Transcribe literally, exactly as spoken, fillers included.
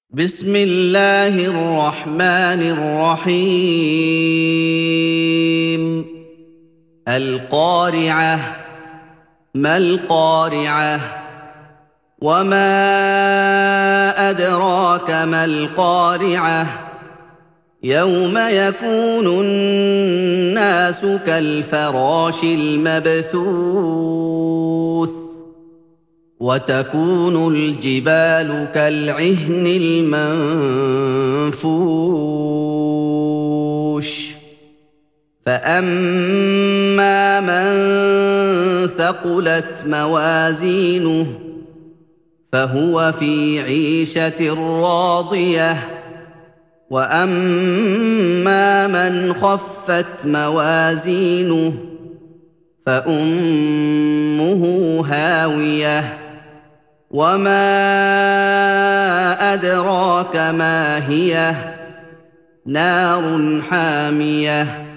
بسم الله الرحمن الرحيم القارعة ما القارعة وما أدراك ما القارعة يوم يكون الناس كالفراش المبثوث وتكون الجبال كالعهن المنفوش فأما من ثقلت موازينه فهو في عيشة راضية وأما من خفت موازينه فأمه هاوية وما أدراك ما هي نار حامية